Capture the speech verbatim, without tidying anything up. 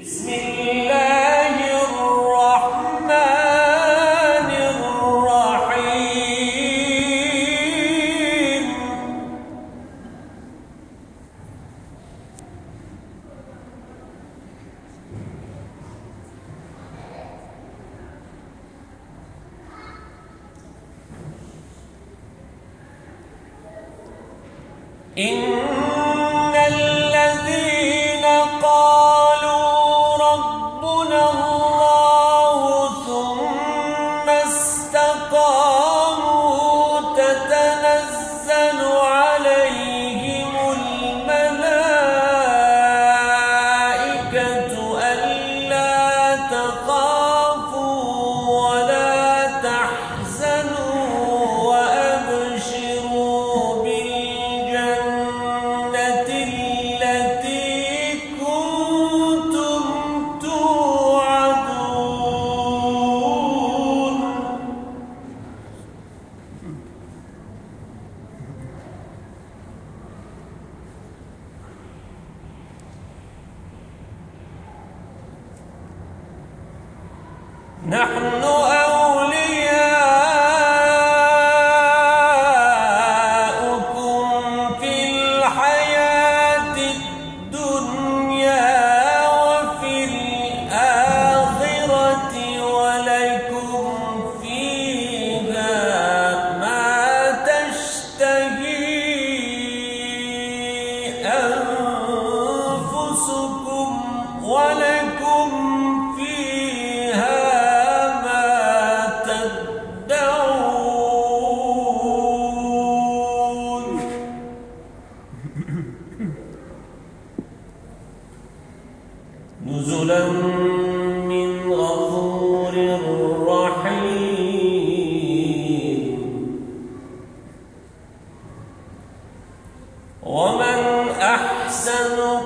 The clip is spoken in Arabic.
بسم الله الرحمن الرحيم. إن الذين قالوا ربنا الله ثم استقاموا تتنزل عليهم الملائكة ألا تخافوا ولا تحزنوا وأبشروا بالجنة التي كنتم توعدون. نحن أولياؤكم في الحياة الدنيا وفي الآخرة ولكم فيها ما تشتهي أنفسكم ولكم فيها ما تدعون. نزلا من غفور رحيم. ومن أحسن